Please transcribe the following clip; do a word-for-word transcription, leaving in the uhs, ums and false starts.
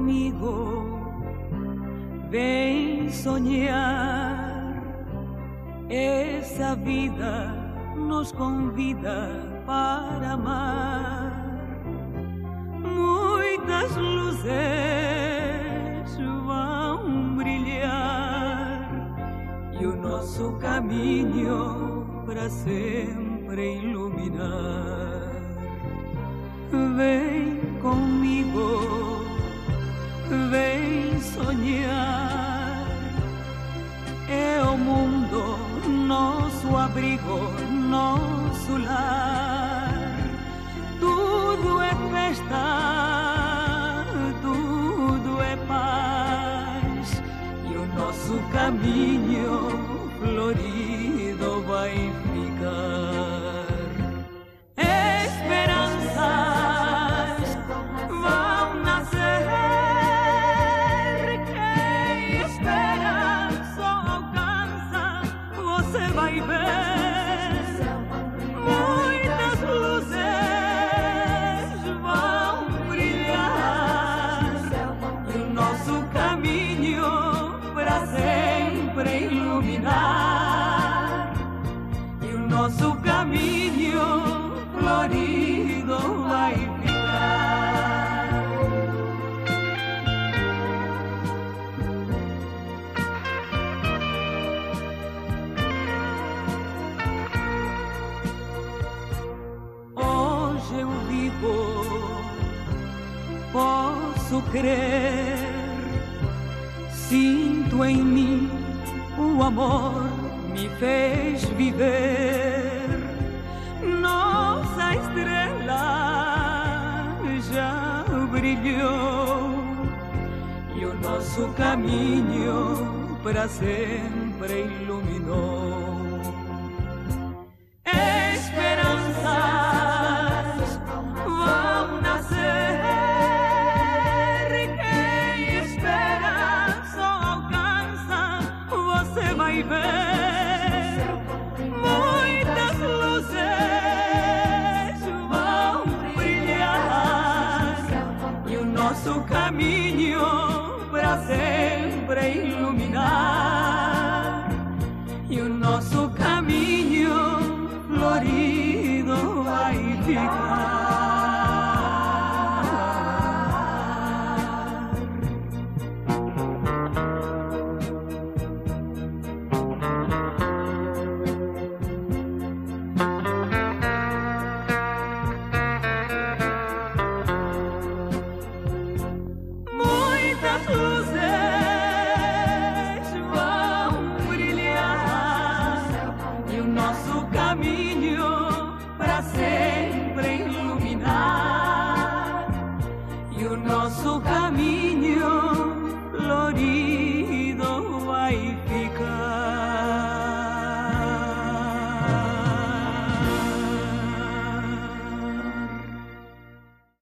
comigo, vem sonhar. Essa vida nos convida para amar. Muitas luzes vão brilhar e o nosso caminho para sempre iluminar. Vem comigo, vem sonhar. É o mundo nosso abrigo, nosso lar. Tudo é festa, tudo é paz, e o nosso caminho florido vai ficar. Esperanças vão nascer. Quem espera só alcança, você vai ver. Muitas luzes vão brilhar e o nosso caminho para sempre iluminar. E o nosso caminho florido vai ficar. Hoje eu vivo, posso crer. Sinto em mim o amor me fez viver. Nossa estrela já brilhou e o nosso caminho para sempre iluminou. Esperanças vão nascer. Quem espera só alcança, você vai ver. Muitas luzes vão brilhar e o nosso caminho para sempre iluminar. E o nosso caminho florido vai ficar. Muitas luzes